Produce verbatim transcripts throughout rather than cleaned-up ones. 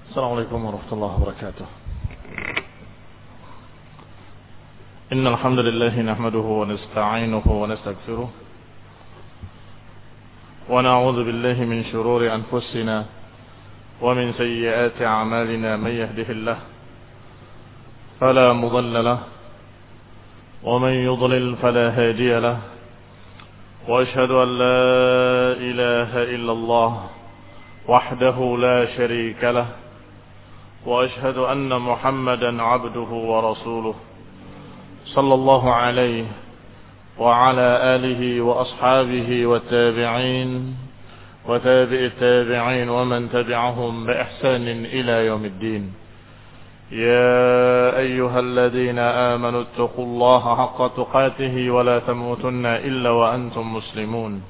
السلام عليكم ورحمة الله وبركاته. إن الحمد لله نحمده ونستعينه ونستغفره ونعوذ بالله من شرور أنفسنا ومن سيئات أعمالنا. من يهده الله فلا مضل له ومن يضلل فلا هادي له، وأشهد أن لا إله إلا الله وحده لا شريك له، وأشهد أن محمدا عبده ورسوله صلى الله عليه وعلى آله وأصحابه والتابعين وتابع التابعين ومن تبعهم بإحسان إلى يوم الدين. يا أيها الذين آمنوا اتقوا الله حق تقاته ولا تموتن إلا وأنتم مسلمون.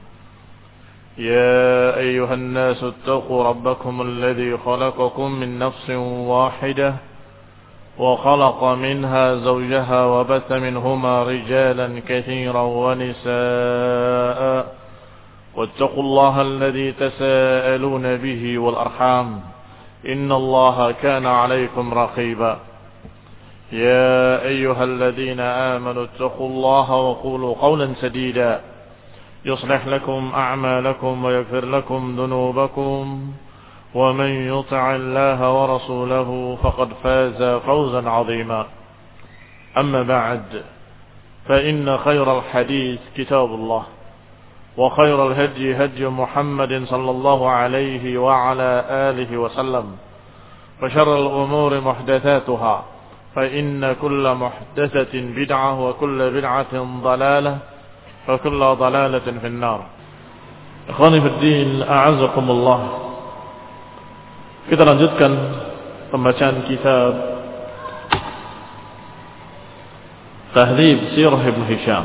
يا أيها الناس اتقوا ربكم الذي خلقكم من نفس واحدة وخلق منها زوجها وبث منهما رجالا كثيرا ونساء، واتقوا الله الذي تساءلون به والأرحام إن الله كان عليكم رقيبا. يا أيها الذين آمنوا اتقوا الله وقولوا قولا سديدا يصلح لكم أعمالكم ويغفر لكم ذنوبكم، ومن يطع الله ورسوله فقد فاز فوزا عظيما. أما بعد، فإن خير الحديث كتاب الله، وخير الهدي هدي محمد صلى الله عليه وعلى آله وسلم، وشر الأمور محدثاتها، فإن كل محدثة بدعة وكل بدعة ضلالة وكل ضلالة في النار. Ikhwani fi din, a'azakumullah. Kita lanjutkan pembacaan kitab Tahdhib Sirah Ibn Hisham.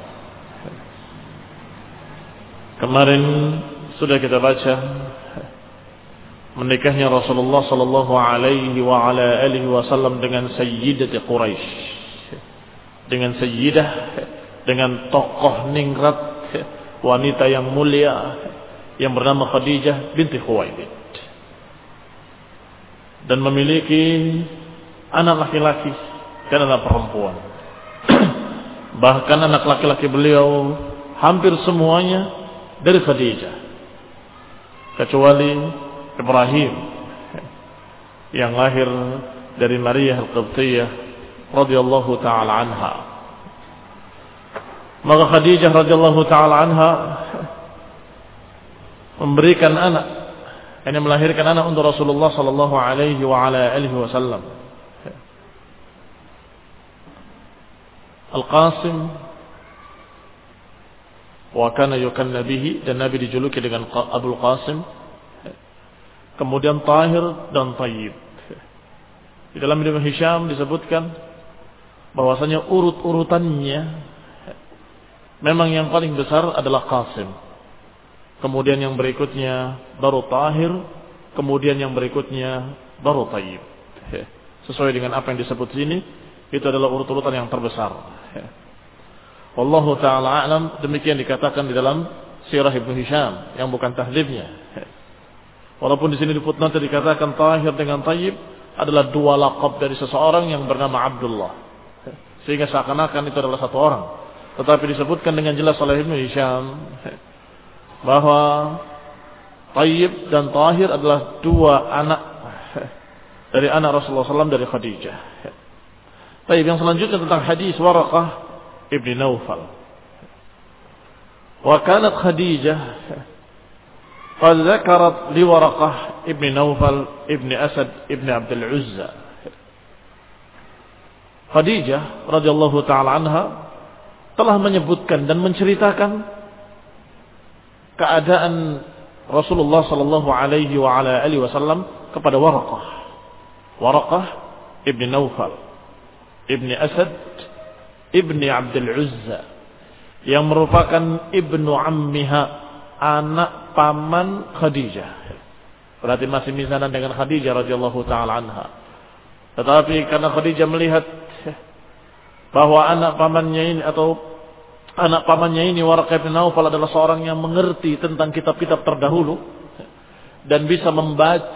Kemarin sudah kita baca menikahnya Rasulullah sallallahu alaihi wa ala alihi wasallam dengan Sayyidati Quraisy, dengan sayyidah, dengan tokoh ningrat, wanita yang mulia yang bernama Khadijah binti Khuwailid, dan memiliki anak laki-laki dan anak perempuan. Bahkan anak laki-laki beliau hampir semuanya dari Khadijah, kecuali Ibrahim yang lahir dari Maria Al-Qibtiyah radhiyallahu taala anha. Maka Khadijah radhiyallahu taala anha memberikan anak, ini melahirkan anak untuk Rasulullah sallallahu alaihi wa ala alihi wasallam. Al-Qasim, wa kana yukanna bihi, dan Nabi dijuluki dengan Abul Qasim. Kemudian Tahir dan Tayyib. Di dalam Ibn Hisham disebutkan bahwasanya urut-urutannya memang yang paling besar adalah Qasim, kemudian yang berikutnya baru Tahir, kemudian yang berikutnya baru Tayyib. Sesuai dengan apa yang disebut sini, itu adalah urut-urutan yang terbesar. Wallahu ta'ala a'lam, demikian dikatakan di dalam Sirah Ibn Hisham yang bukan tahdhibnya. Walaupun di sini di footnote dikatakan Tahir dengan Tayyib adalah dua laqab dari seseorang yang bernama Abdullah, sehingga seakan-akan itu adalah satu orang. Tetapi disebutkan dengan jelas oleh Ibn Hisham bahwa Tayyib dan Tahir adalah dua anak dari anak Rasulullah sallallahu alaihi wasallam dari Khadijah. Tayyib, yang selanjutnya tentang hadis Waraqah ibn Naufal. Wa kanat Khadijah qad dzakarat li Waraqah ibn Naufal ibn Asad ibn Abdul Uzza. Khadijah radhiyallahu taala anha telah menyebutkan dan menceritakan keadaan Rasulullah sallallahu alaihi wa ala alihi wasallam kepada Waraqah. Waraqah ibn Naufal ibn Asad ibn Abdul Uzza, yang merupakan ibnu ammiha, anak paman Khadijah. Berarti masih misanan dengan Khadijah radhiyallahu taala anha. Tetapi karena Khadijah melihat bahwa anak pamannya ini atau anak pamannya ini Waraqah bin Naufal adalah seorang yang mengerti tentang kitab-kitab terdahulu dan bisa membaca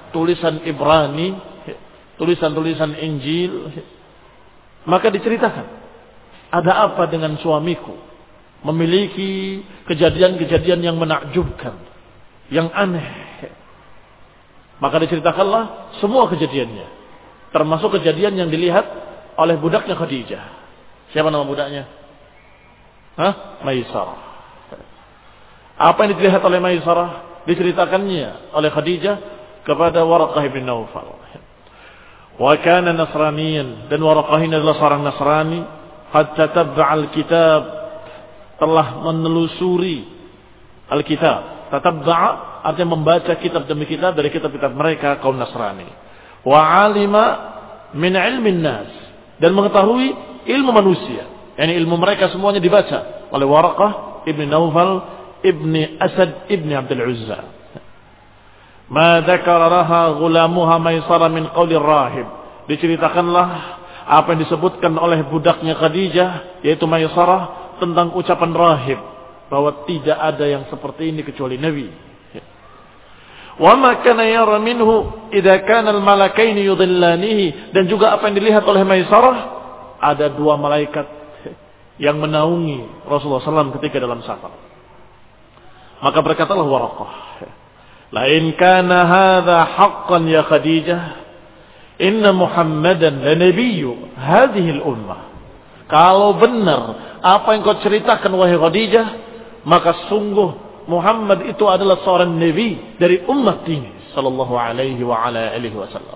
tulisan Ibrani, tulisan-tulisan Injil. Maka diceritakan, ada apa dengan suamiku? Memiliki kejadian-kejadian yang menakjubkan, yang aneh. Maka diceritakanlah semua kejadiannya, termasuk kejadian yang dilihat oleh budaknya Khadijah. Siapa nama budaknya? Hah? Maisarah. Apa yang dilihat oleh Maisarah diceritakannya oleh Khadijah kepada Waraqah bin Naufal. Wa kana nasraniyan, dan Waraqah ini adalah seorang Nasrani. Qad tatabba'a al-kitab, telah menelusuri al-kitab. Tatabba'a artinya membaca kitab demi kitab dari kitab-kitab mereka kaum Nasrani. Wa 'alima min 'ilmi an-nas, dan mengetahui ilmu manusia. Yani ilmu mereka semuanya dibaca oleh Waraqah ibn Naufal ibni Asad ibni Abdul Uzza. Ma dzakara laha ghulamuha Maisarah min qawli rahib. Diceritakanlah apa yang disebutkan oleh budaknya Khadijah, yaitu Maisarah, tentang ucapan rahib, bahwa tidak ada yang seperti ini kecuali Nabi. Wa ma kana yara minhu idza kana al-malakain yudillanihi, dan juga apa yang dilihat oleh Maisarah, ada dua malaikat yang menaungi Rasulullah sallallahu alaihi wasallam ketika dalam safar. Maka berkatalah Waraqah, la in kana hadha haqqan ya Khadijah, inna Muhammadan la nabiyyu hadhihi al-ummah. Kalau benar apa yang kau ceritakan wahai Khadijah, maka sungguh Muhammad itu adalah seorang nabi dari umat ini sallallahu alaihi wa ala alihi wasallam.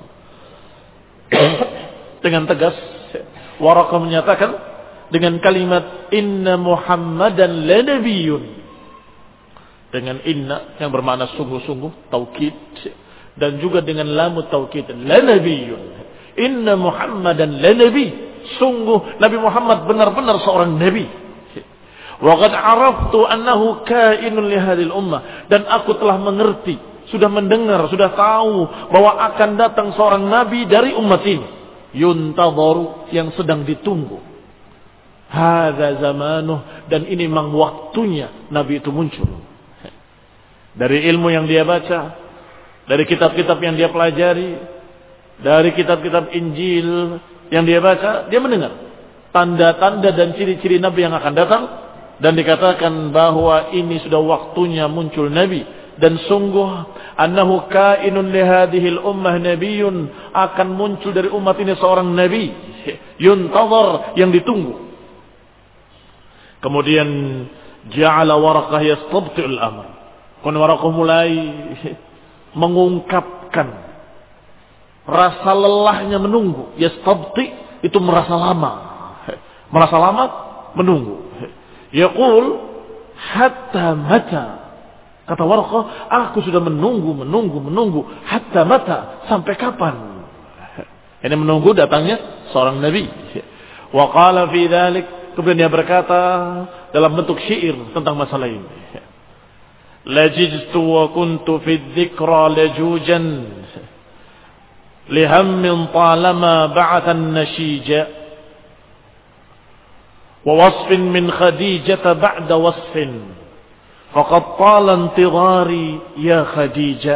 Dengan tegas Waraqah menyatakan dengan kalimat inna Muhammadan la nabiyyun, dengan inna yang bermakna sungguh-sungguh, taukid, dan juga dengan lamu taukid, la nabiyyun. Inna Muhammadan la nabi, sungguh Nabi Muhammad benar-benar seorang nabi. Wa qad araftu annahu kainun li hadhihi al-ummah, dan aku telah mengerti, sudah mendengar, sudah tahu bahwa akan datang seorang nabi dari umat ini, yuntadharu, yang sedang ditunggu. Hadza zamanuh, dan ini memang waktunya nabi itu muncul. Dari ilmu yang dia baca, dari kitab-kitab yang dia pelajari, dari kitab-kitab Injil yang dia baca, dia mendengar tanda-tanda dan ciri-ciri Nabi yang akan datang, dan dikatakan bahwa ini sudah waktunya muncul Nabi, dan sungguh annahu kainun li hadhihi al-ummah nabiyyun, akan muncul dari umat ini seorang nabi, yuntazar, yang ditunggu. Kemudian ja'ala Waraqah yastabti'ul amr. Kemudian Waraqah mulai mengungkapkan rasa lelahnya menunggu. Yastabti itu merasa lama. Merasa lama menunggu. Yaqul hatta mata. Kata Waraqah, aku sudah menunggu, menunggu, menunggu. Hatta mata, sampai kapan? Ini menunggu datangnya seorang nabi. Wa qala fi dzalik, kemudian dia berkata dalam bentuk syair tentang masalah ini. لججت وكنت في الذكرى لجوجا لهم طالما بعث النشيج ووصف من خديجة بعد وصف فقد طال انتظاري يا خديجة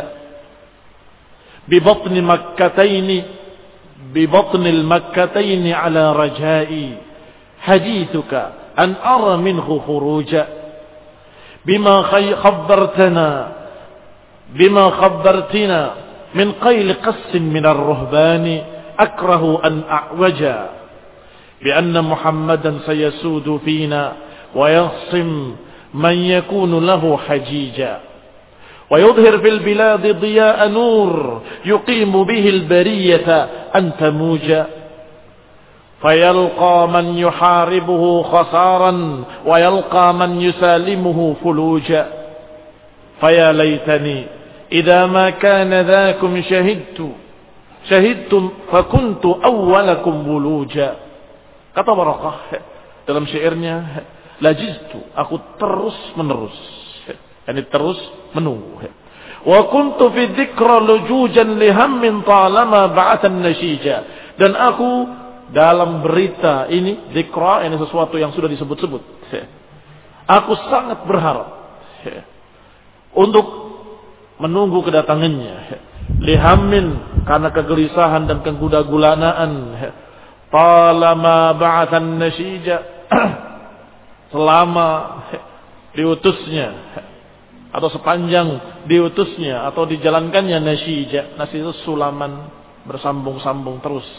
ببطن مكتين ببطن المكتين على رجائي حديثك أن أرى منه خروجا بما خبرتنا بما خبرتنا من قيل قس من الرهبان أكره أن أعوجا بأن محمدا سيسود فينا ويخصم من يكون له حجيجا ويظهر في البلاد ضياء نور يقيم به البرية أن تموجا فيلقى من يحاربه خسارا ويلقى من يسالمه فلوجا فيا ليتني إذا ما كان ذاكم شهدت شهدتم فكنت أولكم بلوجا. Kata Waraqah dalam syairnya, lajiztu, aku terus menerus, yani terus menunggu. Wa kuntu fi dzikra lujujan lihammin talama ba'athan nashija, dan aku dalam berita ini, dzikra ini sesuatu yang sudah disebut-sebut. Aku sangat berharap untuk menunggu kedatangannya. Lihammin, karena kegelisahan dan kegundagulanaan. Talama ba'athan nasyija, selama diutusnya atau sepanjang diutusnya atau dijalankannya nasyija. Nasyija itu sulaman bersambung-sambung terus.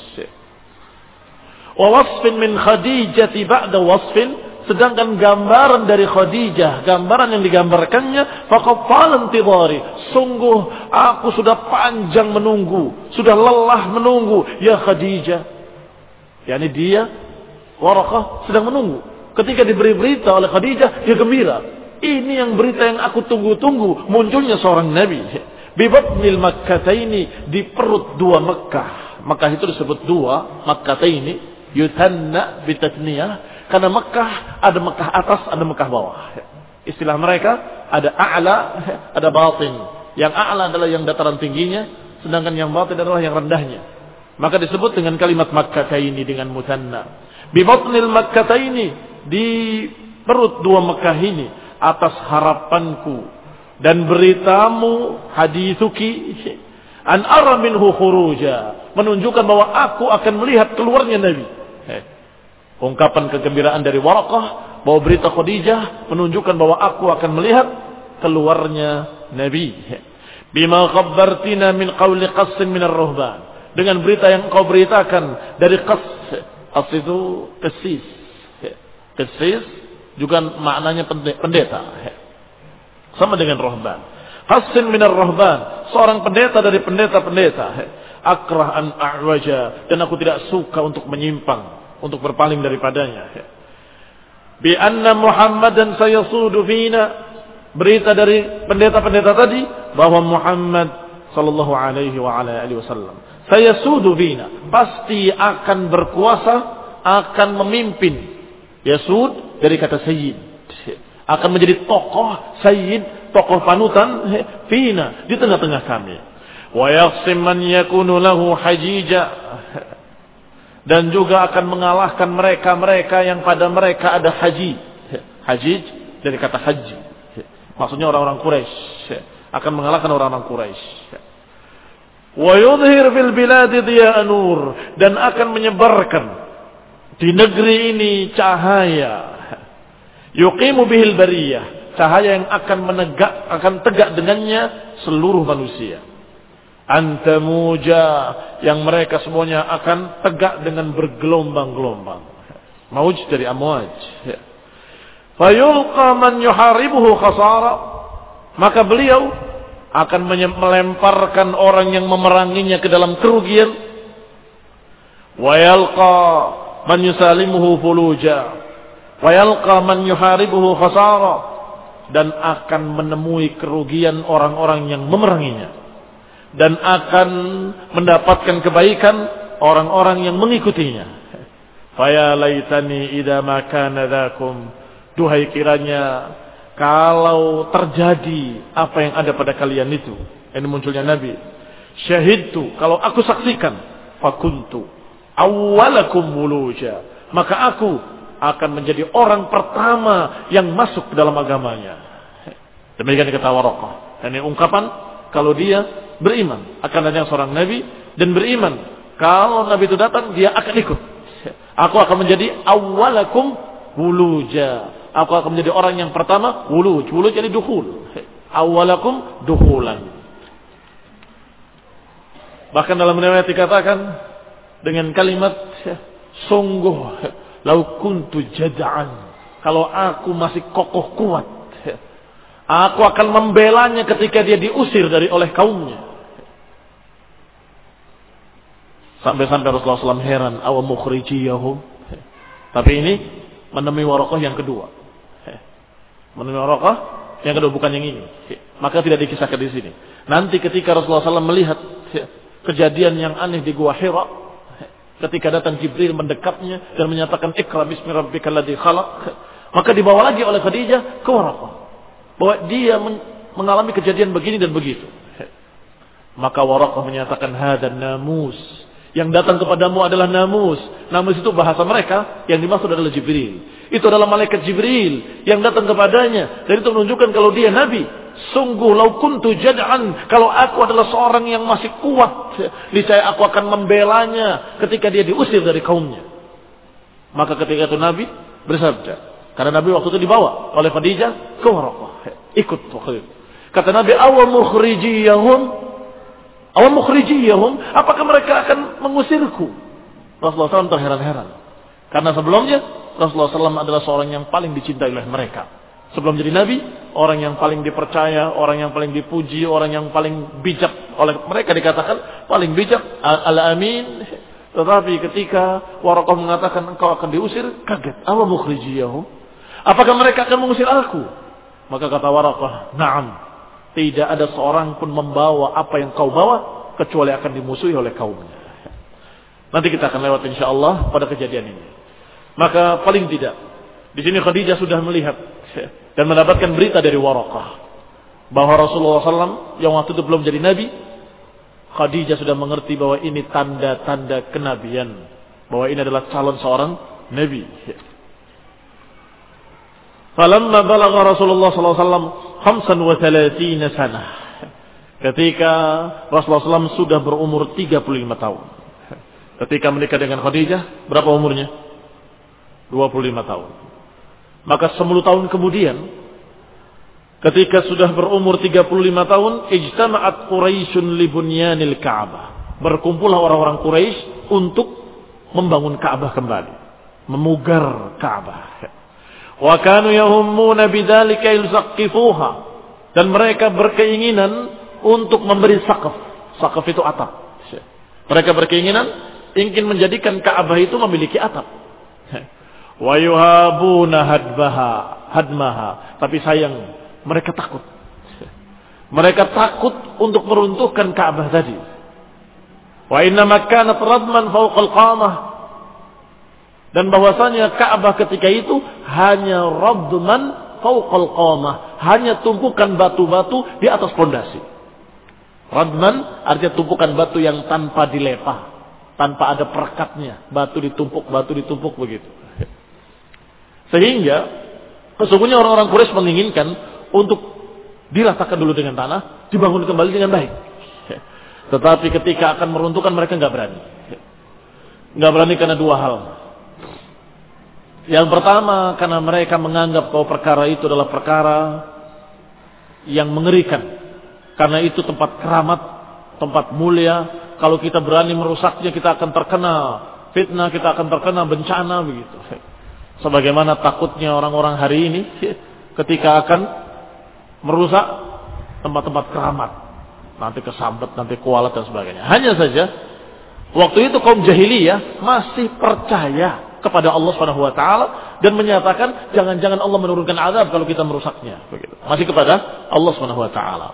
Wa wasfin min Khadijati ba'da wasfin, sedangkan gambaran dari Khadijah, gambaran yang digambarkannya, faqad talan tidari, sungguh aku sudah panjang menunggu, sudah lelah menunggu, ya Khadijah. yakni dia Waraqah sedang menunggu. Ketika diberi berita oleh Khadijah, dia gembira. Ini yang berita yang aku tunggu-tunggu, munculnya seorang nabi. Bi batnil Makkataini, di perut dua Makkah. Makkah itu disebut dua Makkataini, yuthanna bitatniyah. Karena Mekah, ada Mekah atas, ada Mekah bawah. Istilah mereka, ada a'la, ada batin. Yang a'la adalah yang dataran tingginya, sedangkan yang batin adalah yang rendahnya. Maka disebut dengan kalimat Makkataini dengan mutanna. Bi batnil Makkataini, di perut dua Mekah ini, atas harapanku dan beritamu, hadithuki, an ara minhu khuruja, menunjukkan bahwa aku akan melihat keluarnya Nabi. Ungkapan kegembiraan dari Waraqah bahwa berita Khadijah menunjukkan bahwa aku akan melihat keluarnya Nabi. Bima khabartina min qawli qassin min ar-ruhban, dengan berita yang engkau beritakan dari Qass. Qass itu kesis. Kesis juga maknanya pendeta. Sama dengan ruhban. Qassin min ar-ruhban, seorang pendeta dari pendeta-pendeta. Akrah an a'waja, dan aku tidak suka untuk menyimpang, untuk berpaling daripadanya. Bi anna Muhammadan sayasudu fina, berita dari pendeta-pendeta tadi bahwa Muhammad sallallahu alaihi wa ala alihi wasallam sayasudu fina, pasti akan berkuasa, akan memimpin. Yasud dari kata sayyid, akan menjadi tokoh sayyid, tokoh panutan fina, di tengah-tengah kami. Wa yaqsim man yakunu lahu hajija, dan juga akan mengalahkan mereka-mereka yang pada mereka ada haji. Haji dari kata haji. Maksudnya orang-orang Quraisy. Akan mengalahkan orang-orang Quraisy. Wa yudhhir fil biladi diya nur, dan akan menyebarkan di negeri ini cahaya. Yuqimu bihil bariyah, cahaya yang akan menegak, akan tegak dengannya seluruh manusia. Antamuja, yang mereka semuanya akan tegak dengan bergelombang-gelombang. Mauj dari amwaj. Fayulqa man yuharibuhu khasara, maka beliau akan melemparkan orang yang memeranginya ke dalam kerugian. Wa yalqa man yusalimuhu fuluja, wa yalqa man yuharibuhu khasara, dan akan menemui kerugian orang-orang yang memeranginya, dan akan mendapatkan kebaikan orang-orang yang mengikutinya. Faya laitani idza ma kana dzakum, duhai kiranya kalau terjadi apa yang ada pada kalian itu, ini munculnya Nabi. Syahidtu, kalau aku saksikan, fakuntu awwalakum wuluja, maka aku akan menjadi orang pertama yang masuk ke dalam agamanya. Demikian kata Waraqah. Ini ungkapan kalau dia beriman akan adanya seorang Nabi, dan beriman kalau Nabi itu datang dia akan ikut. Aku akan menjadi awwalakum wuluja, aku akan menjadi orang yang pertama. Wuluj, wuluj jadi dukhul. Awwalakum dukhulan. Bahkan dalam riwayat dikatakan dengan kalimat sungguh lau kuntu jad'an, kalau aku masih kokoh kuat, aku akan membelanya ketika dia diusir dari oleh kaumnya. Sampai-sampai Rasulullah shallallahu alaihi wasallam heran, awa mukhrijiyahum. Tapi ini menemui Waraqah yang kedua. Menemui Waraqah yang kedua, bukan yang ini. Maka tidak dikisahkan di sini. Nanti ketika Rasulullah shallallahu alaihi wasallam melihat kejadian yang aneh di Gua Hira, ketika datang Jibril mendekapnya dan menyatakan Iqra bismi rabbikal ladzi khalaq, maka dibawa lagi oleh Khadijah ke Waraqah bahwa dia mengalami kejadian begini dan begitu. Maka Waraqah menyatakan hadan namus, yang datang kepadamu adalah namus. Namus itu bahasa mereka, yang dimaksud adalah Jibril. Itu adalah malaikat Jibril yang datang kepadanya, dan itu menunjukkan kalau dia Nabi Sungguh lau kuntu jad'an, kalau aku adalah seorang yang masih kuat, niscaya aku akan membelanya ketika dia diusir dari kaumnya. Maka ketika itu Nabi bersabda, karena Nabi waktu itu dibawa oleh Khadijah ke Waraqah, ikut waktu itu. Kata Nabi, awa mukhrijiyahum, awa mukhrijiyahum, apakah mereka akan mengusirku? Rasulullah shallallahu alaihi wasallam terheran-heran. Karena sebelumnya Rasulullah shallallahu alaihi wasallam adalah seorang yang paling dicintai oleh mereka. Sebelum jadi Nabi, orang yang paling dipercaya, orang yang paling dipuji, orang yang paling bijak oleh mereka dikatakan paling bijak, al-amin. Tetapi ketika Waraqah mengatakan engkau akan diusir, kaget. Awa mukhrijiyahum, apakah mereka akan mengusir aku? Maka kata Waraqah, na'am. Tidak ada seorang pun membawa apa yang kau bawa kecuali akan dimusuhi oleh kaumnya. Nanti kita akan lewat insyaallah pada kejadian ini. Maka paling tidak di sini Khadijah sudah melihat dan mendapatkan berita dari Waraqah bahwa Rasulullah shallallahu alaihi wasallam yang waktu itu belum jadi Nabi. Khadijah sudah mengerti bahwa ini tanda-tanda kenabian, bahwa ini adalah calon seorang Nabi. Falamma balagha Rasulullah shallallahu alaihi wasallam khamsan wa thalathina sanah. Ketika Rasulullah shallallahu alaihi wasallam sudah berumur tiga puluh lima tahun. Ketika menikah dengan Khadijah, berapa umurnya? dua puluh lima tahun. Maka sepuluh tahun kemudian, ketika sudah berumur tiga puluh lima tahun, ijtama'at Quraisyun li bunyanil Ka'bah. Berkumpullah orang-orang Quraisy untuk membangun Ka'bah kembali, memugar Ka'bah. Wa kanu yahummuna bidzalika yusaqqifuha, dan mereka berkeinginan untuk memberi saqaf. Saqaf itu atap. Mereka berkeinginan ingin menjadikan Ka'bah itu memiliki atap. Wa yuhabuna hadbaha hadmaha, tapi sayang mereka takut. Mereka takut untuk meruntuhkan Ka'bah tadi. Wa inna makanat radman fawqal qamah, dan bahwasanya Ka'bah ketika itu hanya radman fawqal qamah, hanya tumpukan batu-batu di atas pondasi. Radman artinya tumpukan batu yang tanpa dilepah, tanpa ada perekatnya, batu ditumpuk, batu ditumpuk begitu. Sehingga sesungguhnya orang-orang Quraisy menginginkan untuk diratakan dulu dengan tanah, dibangun kembali dengan baik. Tetapi ketika akan meruntuhkan mereka nggak berani. Nggak berani karena dua hal. Yang pertama karena mereka menganggap bahwa perkara itu adalah perkara yang mengerikan. Karena itu tempat keramat, tempat mulia. Kalau kita berani merusaknya, kita akan terkena fitnah, kita akan terkena bencana begitu. Sebagaimana takutnya orang-orang hari ini ketika akan merusak tempat-tempat keramat, nanti kesambet, nanti kualat dan sebagainya. Hanya saja waktu itu kaum jahiliyah masih percaya kepada Allah Subhanahu wa taala dan menyatakan jangan-jangan Allah menurunkan azab kalau kita merusaknya, begitu. Masih kepada Allah Subhanahu wa taala.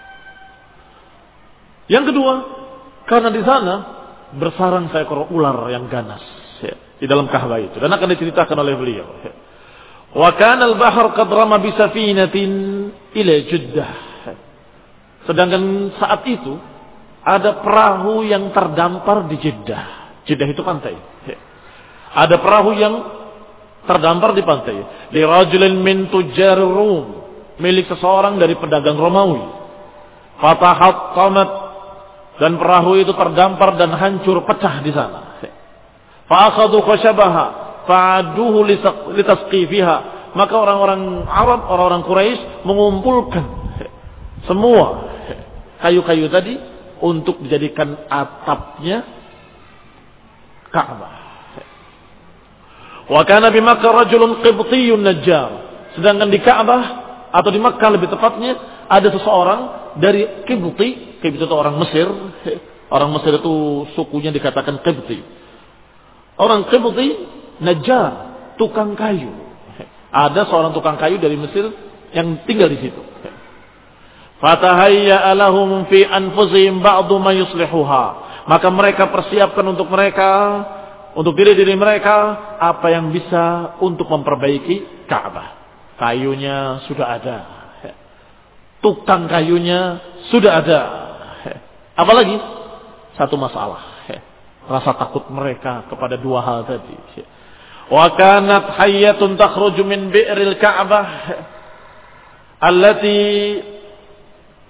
Yang kedua, karena di sana bersarang seekor ular yang ganas di dalam Ka'bah itu, dan akan diceritakan oleh beliau. Wa kana al-bahr qad rama bi safinatin ila Jeddah. Sedangkan saat itu ada perahu yang terdampar di Jeddah. Jeddah itu pantai. Ada perahu yang terdampar di pantai. Li rajulin min tujjar Rum, milik seseorang dari pedagang Romawi. Fatahattamat, dan perahu itu terdampar dan hancur, pecah di sana. Fa'akhadhu khashabaha fa'aduhu litasqifiha, maka orang-orang Arab, orang-orang Quraisy mengumpulkan semua kayu-kayu tadi untuk dijadikan atapnya Ka'bah. Wa kana bi Makkah rajulun qibtiyyun najjar, sedangkan di Ka'bah atau di Makkah lebih tepatnya ada seseorang dari Qibti. Qibti itu orang Mesir. Orang Mesir itu sukunya dikatakan Qibti. Orang Qibti najjar, tukang kayu. Ada seorang tukang kayu dari Mesir yang tinggal di situ. Fatahayya lahum fi anfusihim ba'du ma yuslihuha, maka mereka persiapkan untuk mereka, untuk diri-diri mereka apa yang bisa untuk memperbaiki Ka'bah. Kayunya sudah ada, tukang kayunya sudah ada. Apalagi satu masalah, rasa takut mereka kepada dua hal tadi. Wa kanat hayyatun takhruju min bi'ril Ka'bah allati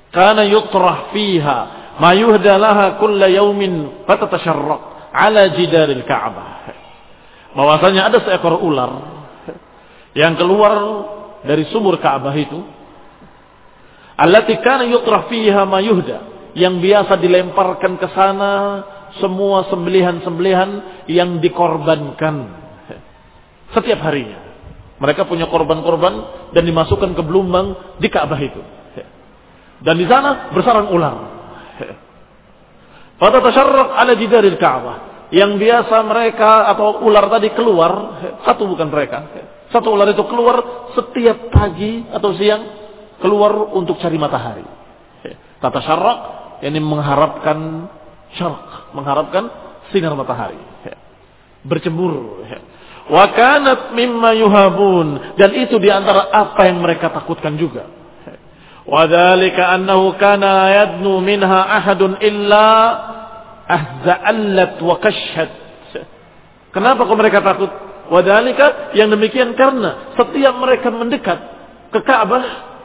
kana yutrah fiha ma yuhda laha kulla yawmin fatatasharraq ala jidaril Ka'bah. Bahwasanya ada seekor ular yang keluar dari sumur Ka'bah itu, allati kana yutrah fiha ma yuhda, yang biasa dilemparkan ke sana semua sembelihan-sembelihan yang dikorbankan setiap harinya. Mereka punya korban-korban dan dimasukkan ke belumbang di Ka'bah itu. Dan di sana bersarang ular. Fatatasharraq ala jidaril Ka'bah. Yang biasa mereka atau ular tadi keluar, satu bukan mereka. Satu ular itu keluar setiap pagi atau siang, keluar untuk cari matahari. Tatasharraq, ini mengharapkan syarq, mengharapkan sinar matahari. Bercemburu. Wa kanat mimma yuhabun, dan itu di antara apa yang mereka takutkan juga. Wa dzalika annahu kana yadnu minha ahadun illa ahza'allat wa kashhat. Kenapa kok mereka takut? Wa dzalika, yang demikian karena setiap mereka mendekat ke Ka'bah,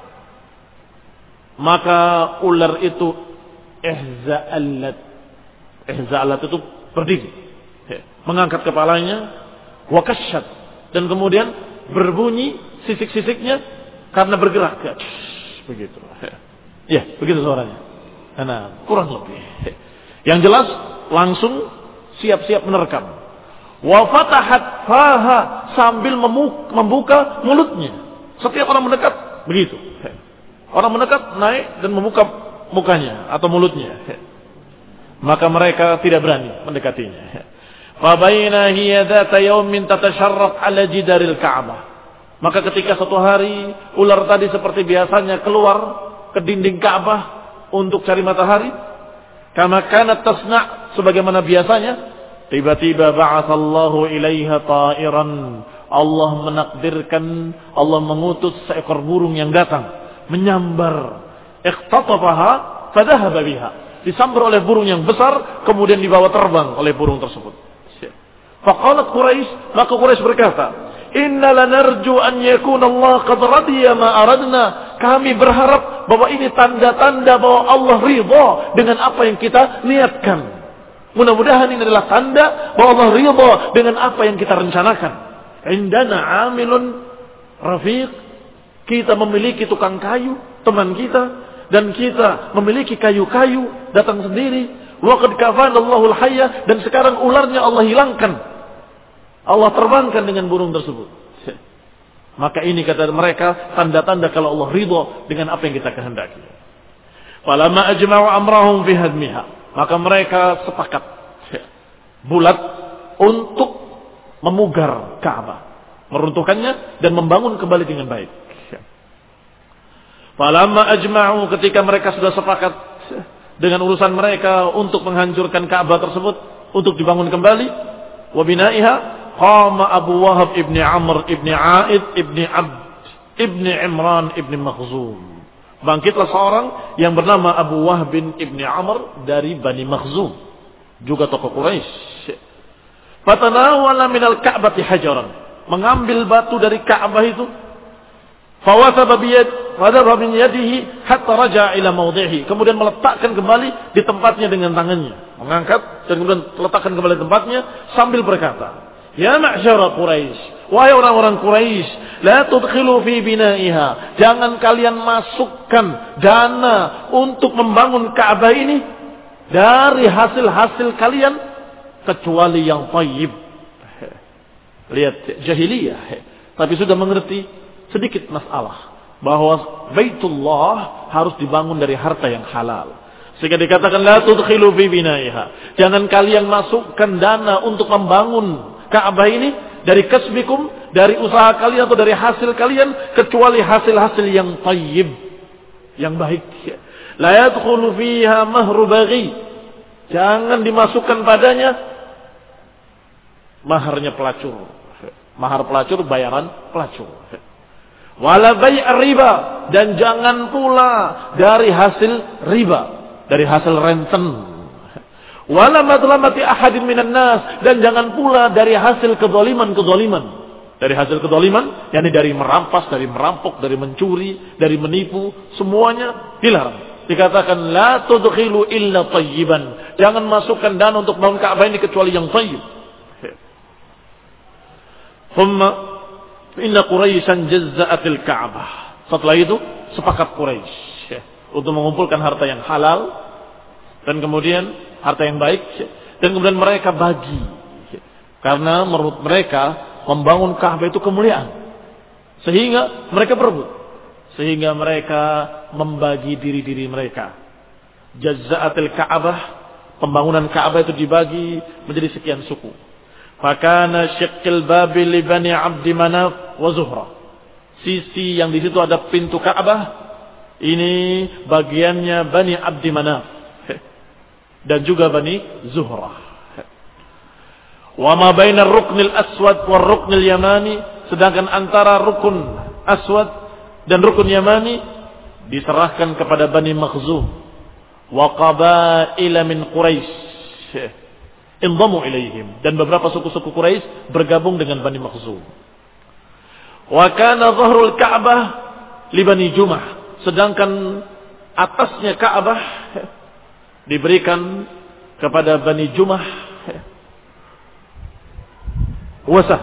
maka ular itu ihza'allat. Ihza'allat itu berdiri, mengangkat kepalanya, wakashat, dan kemudian berbunyi sisik-sisiknya karena bergerak. Begitu. Ya, begitu suaranya. Nah, kurang lebih. Yang jelas langsung siap-siap menerkam. Wa fatahat faha, sambil membuka mulutnya. Setiap orang mendekat begitu. Orang mendekat naik dan membuka mukanya atau mulutnya. Maka mereka tidak berani mendekatinya. Fabaina hiya dzata yaumin tatasharraq ala jidaril Ka'bah. Maka ketika suatu hari ular tadi seperti biasanya keluar ke dinding Ka'bah untuk cari matahari, kama kanat tasna', sebagaimana biasanya, tiba-tiba ba'atsallahu ilaiha ta'iran. Allah menakdirkan, Allah mengutus seekor burung yang datang menyambar. Iqtatafaha fadhahaba biha. Disambar oleh burung yang besar, kemudian dibawa terbang oleh burung tersebut. Faqalat Quraisy, maka Quraisy berkata, "Inna lanarju an yakuna Allah qad radiya ma aradna." Kami berharap bahwa ini tanda-tanda bahwa Allah ridha dengan apa yang kita niatkan. Mudah-mudahan ini adalah tanda bahwa Allah ridha dengan apa yang kita rencanakan. Indana amilun rafiq, kita memiliki tukang kayu, teman kita, dan kita memiliki kayu-kayu datang sendiri. Wa qad kafana Allahul hayya, dan sekarang ularnya Allah hilangkan. Allah terbangkan dengan burung tersebut. Maka ini kata mereka tanda-tanda kalau Allah ridha dengan apa yang kita kehendaki. Falamma ajma'u amrahum fi hadmiha, maka mereka sepakat bulat untuk memugar Ka'bah, meruntuhkannya dan membangun kembali dengan baik. Falamma ajma'u, ketika mereka sudah sepakat dengan urusan mereka untuk menghancurkan Ka'bah tersebut, untuk dibangun kembali, wa binaiha, qama Abu Wahab ibni Amr ibni Aid ibni Abd ibni Imran ibni Makhzum. Bangkitlah seorang yang bernama Abu Wahab ibni Amr dari Bani Makhzum, juga tokoh Quraisy. Fatanawala minal Ka'bati hajaran, mengambil batu dari Ka'bah itu. Fawasaba biyad fadhaba min yadihi hatta raja'a ila mawdihi, kemudian meletakkan kembali di tempatnya dengan tangannya, mengangkat dan kemudian letakkan kembali di tempatnya sambil berkata, "Ya ma'syara Quraisy, wahai orang-orang Quraisy, la tudkhilu fi bina'iha, jangan kalian masukkan dana untuk membangun Ka'bah ini dari hasil-hasil kalian kecuali yang thayyib." Lihat jahiliyah, tapi sudah mengerti sedikit masalah bahwa Baitullah harus dibangun dari harta yang halal. Sehingga dikatakan la tudkhilu fi bina'iha, jangan kalian masukkan dana untuk membangun Ka'bah ini dari kasbikum, dari usaha kalian atau dari hasil kalian, kecuali hasil-hasil yang thayyib, yang baik. La yadkhulu fiha mahru baghi, jangan dimasukkan padanya maharnya pelacur. Mahar pelacur, bayaran pelacur. Wala bai' riba, dan jangan pula dari hasil riba, dari hasil renten. Wala madlamati ahadin minan nas, dan jangan pula dari hasil kezaliman-kezaliman. Dari hasil kezaliman, yakni dari merampas, dari merampok, dari mencuri, dari menipu, semuanya dilarang. dikatakan la tudkhilu illa tayyiban. Jangan masukkan dana untuk bangun Ka'bah ini kecuali yang tayyib. Thumma inna Quraisyan jazza'atil Ka'bah. Setelah itu sepakat Quraisy untuk mengumpulkan harta yang halal dan kemudian harta yang baik dan kemudian mereka bagi. Karena menurut mereka membangun Ka'bah itu kemuliaan. Sehingga mereka berebut. Sehingga mereka membagi diri-diri mereka. Jazza'atil Ka'bah, pembangunan Ka'bah itu dibagi menjadi sekian suku. Fakana syiqqil babi li Bani Abdi Manaf wa Zuhra. Sisi yang di situ ada pintu Ka'bah, ini bagiannya Bani Abdi Manaf dan juga Bani Zuhra. Wa ma bainar ruknil aswad war ruknil yamani, sedangkan antara rukun aswad dan rukun yamani diserahkan kepada Bani Makhzum wa qabaila min Quraisy indamu ilaihim, dan beberapa suku-suku Quraisy bergabung dengan Bani Makhzum. Wa kana dhahrul Ka'bah li Bani Jumah, sedangkan atasnya Ka'bah diberikan kepada Bani Jumah wasah.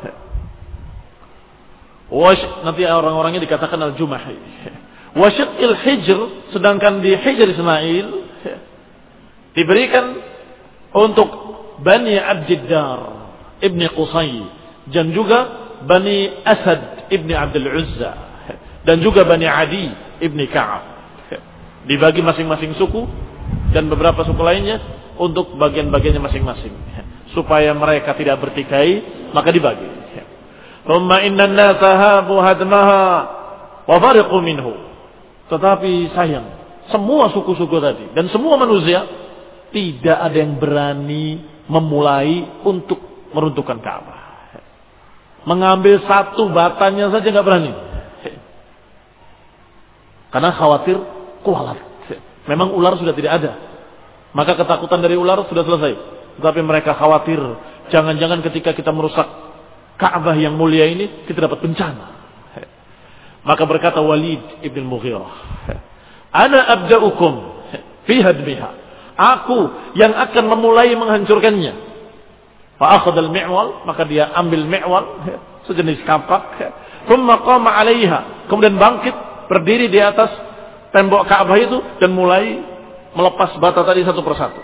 Wash, nanti orang-orangnya dikatakan al-Jumahi. Wasyiqil Hijr, sedangkan di Hijr Ismail diberikan untuk Bani Abdiddar Ibni Qusay dan juga Bani Asad Ibni Abdul Uzza dan juga Bani Adi Ibni Ka'ab. Dibagi masing-masing suku dan beberapa suku lainnya untuk bagian-bagiannya masing-masing supaya mereka tidak bertikai, maka dibagi. Thumma inna an-nasa habu hadmaha wa fariqu minhu. Tetapi sayang, semua suku-suku tadi dan semua manusia tidak ada yang berani memulai untuk meruntuhkan Ka'bah. Mengambil satu batanya saja enggak berani. Karena khawatir kualat. Memang ular sudah tidak ada. Maka ketakutan dari ular sudah selesai. Tetapi mereka khawatir jangan-jangan ketika kita merusak Ka'bah yang mulia ini kita dapat bencana. Maka berkata Walid ibn Mughirah, ana abda'ukum fi hadbiha, aku yang akan memulai menghancurkannya. Fa akhadha al-mi'wal, maka dia ambil mi'wal, sejenis kapak, thumma qama 'alaiha, kemudian bangkit berdiri di atas tembok Ka'bah itu dan mulai melepas bata tadi satu persatu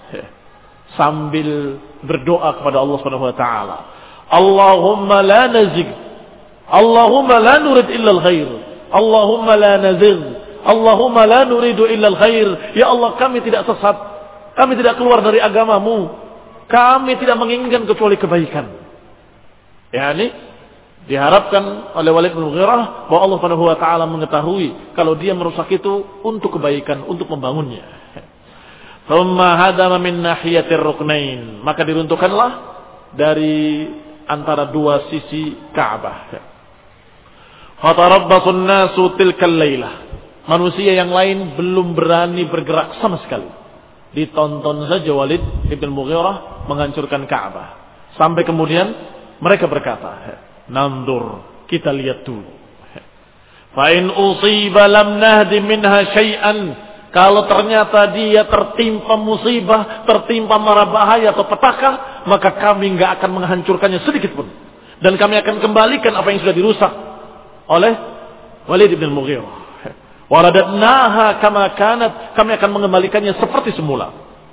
sambil berdoa kepada Allah Subhanahu wa taala. Allahumma la nazig, Allahumma la nurid illa al-khair, Allahumma la nazig, Allahumma la nuridu illa al-khair. Ya Allah, kami tidak sesat, kami tidak keluar dari agamamu, kami tidak menginginkan kecuali kebaikan. Yani diharapkan oleh Walid bin Mughirah bahwa Allah Subhanahu wa taala mengetahui kalau dia merusak itu untuk kebaikan, untuk membangunnya. Thumma hadama min nahiyatir ruknain, maka diruntuhkanlah dari antara dua sisi Ka'bah. Fatarabbasun nasu tilkal lailah. Manusia yang lain belum berani bergerak sama sekali. Ditonton saja Walid ibn Mughirah menghancurkan Ka'bah. Sampai kemudian mereka berkata, "Nandur, kita lihat dulu. Fa in usiba lam nahdi minha syai'an." Kalau ternyata dia tertimpa musibah, tertimpa mara bahaya atau petaka, maka kami enggak akan menghancurkannya sedikit pun. Dan kami akan kembalikan apa yang sudah dirusak oleh Walid bin Mughirah. Waradatnaha kama kanat, kami akan mengembalikannya seperti semula.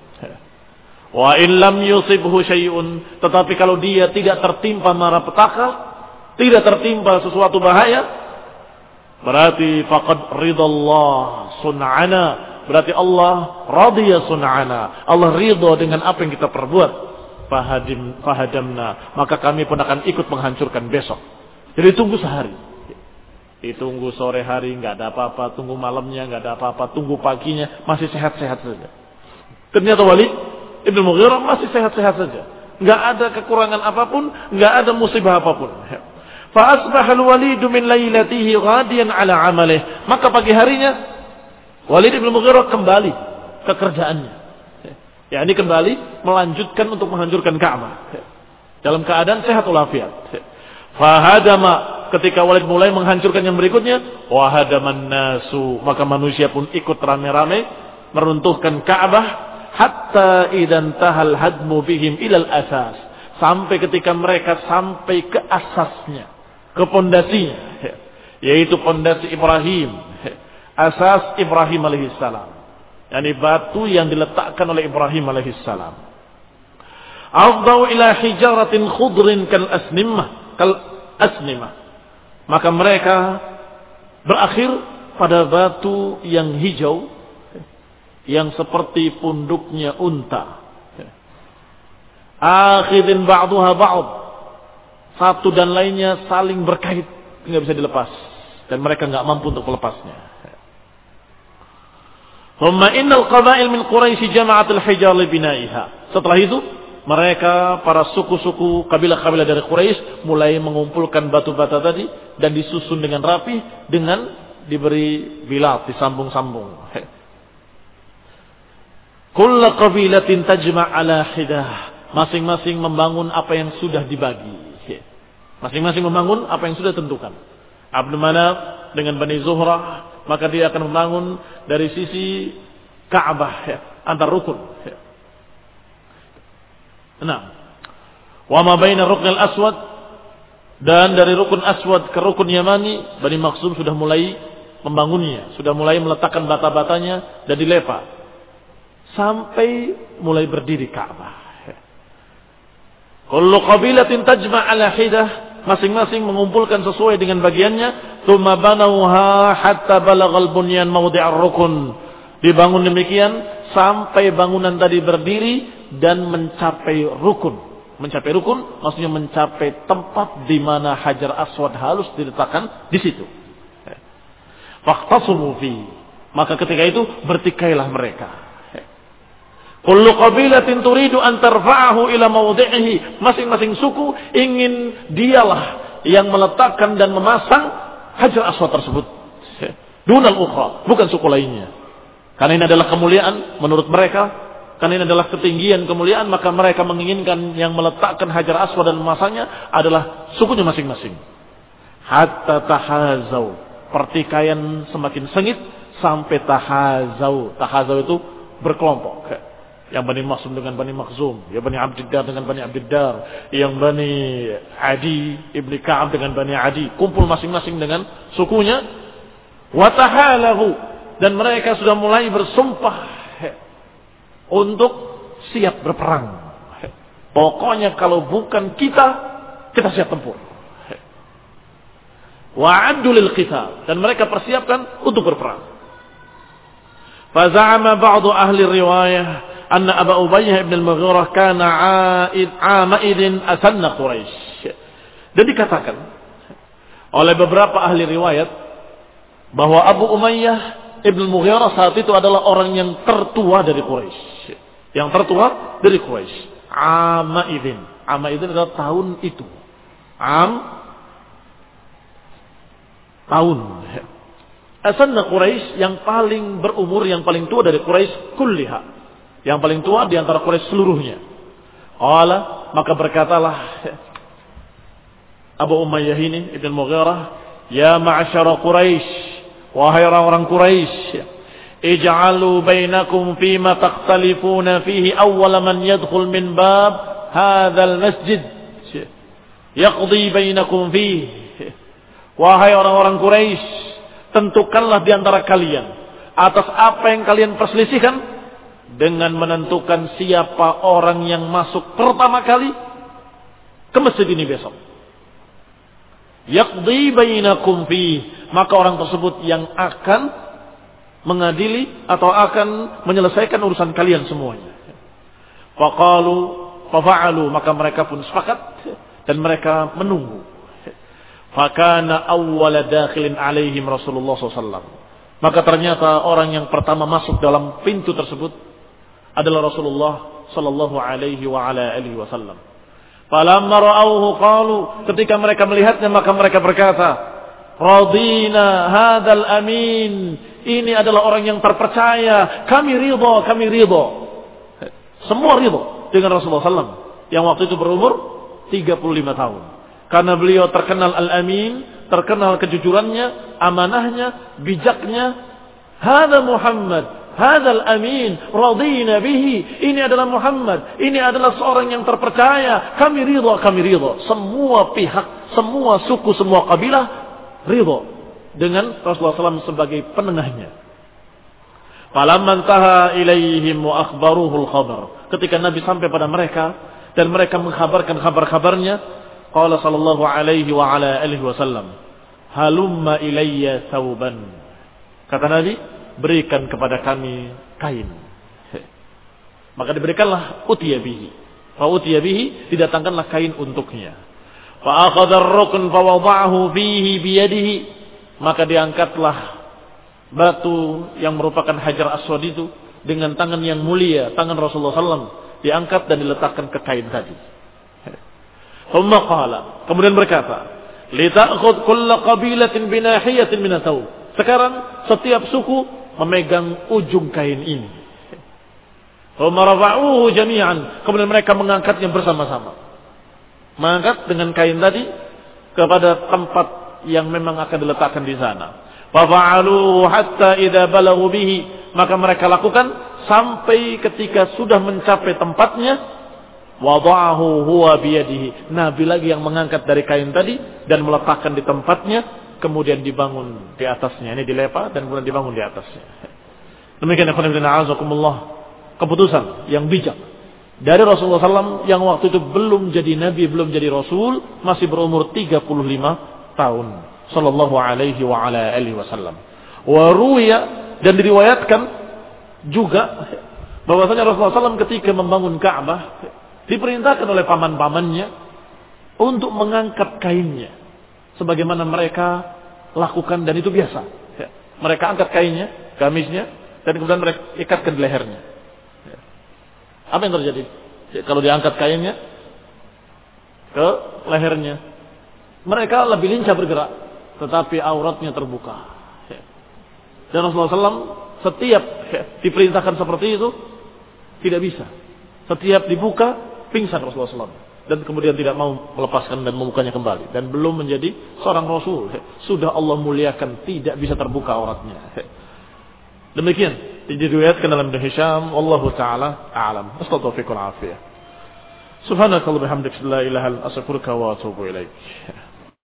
Wa in lam yusibhu syai'un, tetapi kalau dia tidak tertimpa mara petaka, tidak tertimpa sesuatu bahaya, berarti faqad ridallah sun'ana, berarti Allah radhiya sun'ana, Allah ridha dengan apa yang kita perbuat. Fahadim fahadamna, maka kami pun akan ikut menghancurkan besok. Jadi tunggu sehari, ditunggu sore hari nggak ada apa-apa, tunggu malamnya nggak ada apa-apa, tunggu paginya masih sehat-sehat saja. Ternyata Walid ibn Mughirah masih sehat-sehat saja, nggak ada kekurangan apapun, nggak ada musibah apapun. Fa asbaha al-Walid min lailatihi ghadiyan ala amalih, maka pagi harinya Walid bin Mughirah kembali ke kerjaannya. Ya, ini kembali melanjutkan untuk menghancurkan Ka'bah dalam keadaan sehat walafiat. Fa hadama ketika Walid mulai menghancurkan yang berikutnya, wahadaman nasu, maka manusia pun ikut rame-rame meruntuhkan Ka'bah hatta idan tahal hadmu bihim ilal asas, sampai ketika mereka sampai ke asasnya, ke pondasinya, yaitu pondasi Ibrahim, asas Ibrahim alaihissalam, yakni batu yang diletakkan oleh Ibrahim alaihissalam. Afdau ila hijaratin khudrin kal asnimah, kal asnimah. Maka mereka berakhir pada batu yang hijau, yang seperti punduknya unta. Akhidin ba'duha ba'd, satu dan lainnya saling berkait, nggak bisa dilepas, dan mereka nggak mampu untuk melepasnya. Thumma innal qabail min Quraisy jama'atul hijar li bina'iha. Setelah itu mereka para suku-suku kabilah-kabilah dari Quraisy mulai mengumpulkan batu-bata tadi dan disusun dengan rapi dengan diberi bilat, disambung-sambung. Kullu qabilatin tajma' ala hidah. Masing-masing membangun apa yang sudah dibagi. Masing-masing membangun apa yang sudah tentukan. Abdul Manaf dengan Bani Zuhrah, maka dia akan membangun dari sisi Ka'bah, ya, antar rukun. Ya. Nah, wa ma baina ruknil aswad, dan dari rukun aswad ke rukun yamani, Bani Makhzum sudah mulai membangunnya, sudah mulai meletakkan bata-batanya dan dilepa sampai mulai berdiri Ka'bah. Kullu qabilatin tajma' ala hidah, masing-masing mengumpulkan sesuai dengan bagiannya. Tsumma banauha hatta balagal bunyan mawdi'ar rukun. Dibangun demikian sampai bangunan tadi berdiri dan mencapai rukun. Mencapai rukun maksudnya mencapai tempat di mana Hajar Aswad halus diletakkan di situ. Faqtasumu fi. Maka ketika itu bertikailah mereka. Kullu qabilatin turidu an tarfa'ahu ila mawdi'ihi. Masing-masing suku ingin dialah yang meletakkan dan memasang Hajar Aswad tersebut. Dunal ukhra, bukan suku lainnya. Karena ini adalah kemuliaan menurut mereka, karena ini adalah ketinggian kemuliaan, maka mereka menginginkan yang meletakkan Hajar Aswad dan memasangnya adalah sukunya masing-masing. Hatta tahazau, pertikaian semakin sengit sampai tahazau. Tahazau itu berkelompok. Yang Bani Makhzum dengan Bani Makhzum, yang Bani Abdiddar dengan Bani Abdiddar, yang Bani Adi Ibni Ka'ab dengan Bani Adi, kumpul masing-masing dengan sukunya. Wa tahalahu, dan mereka sudah mulai bersumpah untuk siap berperang. Pokoknya kalau bukan kita, kita siap tempur. Wa'addu lil qital, dan mereka persiapkan untuk berperang. Fa za'ama ba'du ahli riwayah anna Abu Ubayyah ibn al-Mughirah kana 'aid 'amaidin asanna Quraisy. Dan dikatakan oleh beberapa ahli riwayat bahwa Abu Umayyah ibn al-Mughirah saat itu adalah orang yang tertua dari Quraisy. Yang tertua dari Quraisy. 'Amaidin. 'Amaidin adalah tahun itu. 'Am tahun. Asanna Quraisy, yang paling berumur, yang paling tua dari Quraisy kulliha. Yang paling tua di antara Quraisy seluruhnya. Qala, maka berkatalah Abu Umayyah ini Ibn Mughirah, ya ma'asyara Quraisy, wahai orang-orang Quraisy, ij'alu bainakum fima takhtalifuna fihi awwala man yadkhul min bab hadzal masjid yaqdi bainakum fihi. Wahai orang-orang Quraisy, tentukanlah di antara kalian atas apa yang kalian perselisihkan dengan menentukan siapa orang yang masuk pertama kali ke masjid ini besok. Yaqdi bainakum fi, maka orang tersebut yang akan mengadili atau akan menyelesaikan urusan kalian semuanya. Faqalu fafa'alu, maka mereka pun sepakat dan mereka menunggu. Fakana awwala dakhilin alaihim Rasulullah sallallahu alaihi wasallam. Maka ternyata orang yang pertama masuk dalam pintu tersebut adalah Rasulullah sallallahu alaihi wa ala alihi wasallam. Falamma ra'awhu qalu, ketika mereka melihatnya maka mereka berkata, radina hadzal amin, ini adalah orang yang terpercaya, kami ridha, kami ridha. Semua ridha dengan Rasulullah sallallahu alaihi wasallam yang waktu itu berumur tiga puluh lima tahun. Karena beliau terkenal al-amin, terkenal kejujurannya, amanahnya, bijaknya. Hada Muhammad, hadal amin, radina bihi. Ini adalah Muhammad, ini adalah seorang yang terpercaya. Kami ridha, kami ridha. Semua pihak, semua suku, semua kabilah ridha dengan Rasulullah shallallahu alaihi wasallam sebagai penengahnya. Falamman taha ilaihim wa akhbaruhul khabar. Ketika Nabi sampai pada mereka dan mereka mengkhabarkan kabar-kabarnya, qala sallallahu alaihi wa ala alihi wasallam, halumma ilayya thawban. Kata Nabi, berikan kepada kami kain. Maka diberikanlah utiya bihi. Fa utiya bihi, didatangkanlah kain untuknya. Fa akhadha ar-rukn fa wada'ahu fihi biyadihi. Maka diangkatlah batu yang merupakan hajar aswad itu dengan tangan yang mulia, tangan Rasulullah shallallahu alaihi wasallam, diangkat dan diletakkan ke kain tadi. Thumma qala, kemudian berkata, lita'khudh kull qabilatin binahiyatin min at-thawb. Sekarang setiap suku memegang ujung kain ini. Thumma rafa'uhu jami'an, kemudian mereka mengangkatnya bersama-sama. Mengangkat dengan kain tadi kepada tempat yang memang akan diletakkan di sana. Fafa'alu hatta idza balaghu bihi, maka mereka lakukan sampai ketika sudah mencapai tempatnya, wada'ahu huwa biyadihi. Nabi lagi yang mengangkat dari kain tadi dan meletakkan di tempatnya, kemudian dibangun di atasnya. Ini dilepa dan kemudian dibangun di atasnya. Demikian ikhwan fillah azakumullah, keputusan yang bijak dari Rasulullah shallallahu alaihi wasallam yang waktu itu belum jadi nabi, belum jadi rasul, masih berumur tiga puluh lima tahun. Sallallahu alaihi wa ala alihi wasallam. Wa ruwiya, dan diriwayatkan juga bahwasanya Rasulullah shallallahu alaihi wasallam ketika membangun Ka'bah diperintahkan oleh paman-pamannya untuk mengangkat kainnya sebagaimana mereka lakukan, dan itu biasa. Mereka angkat kainnya, gamisnya, dan kemudian mereka ikatkan di lehernya. Apa yang terjadi? Kalau diangkat kainnya ke lehernya, mereka lebih lincah bergerak, tetapi auratnya terbuka. Dan Rasulullah shallallahu alaihi wasallam setiap diperintahkan seperti itu tidak bisa. Setiap dibuka pingsan Rasulullah shallallahu alaihi wasallam. Dan kemudian tidak mau melepaskan dan membukanya kembali. Dan belum menjadi seorang Rasul. Sudah Allah muliakan, tidak bisa terbuka auratnya. Demikian diriwayatkan dalam Ibnu Hisham. Wallahu ta'ala a'lam. Astagfirullahaladzim. Subhanakallah bihamdik, la ilaha illa anta, astaghfiruka wa atubu ilaik.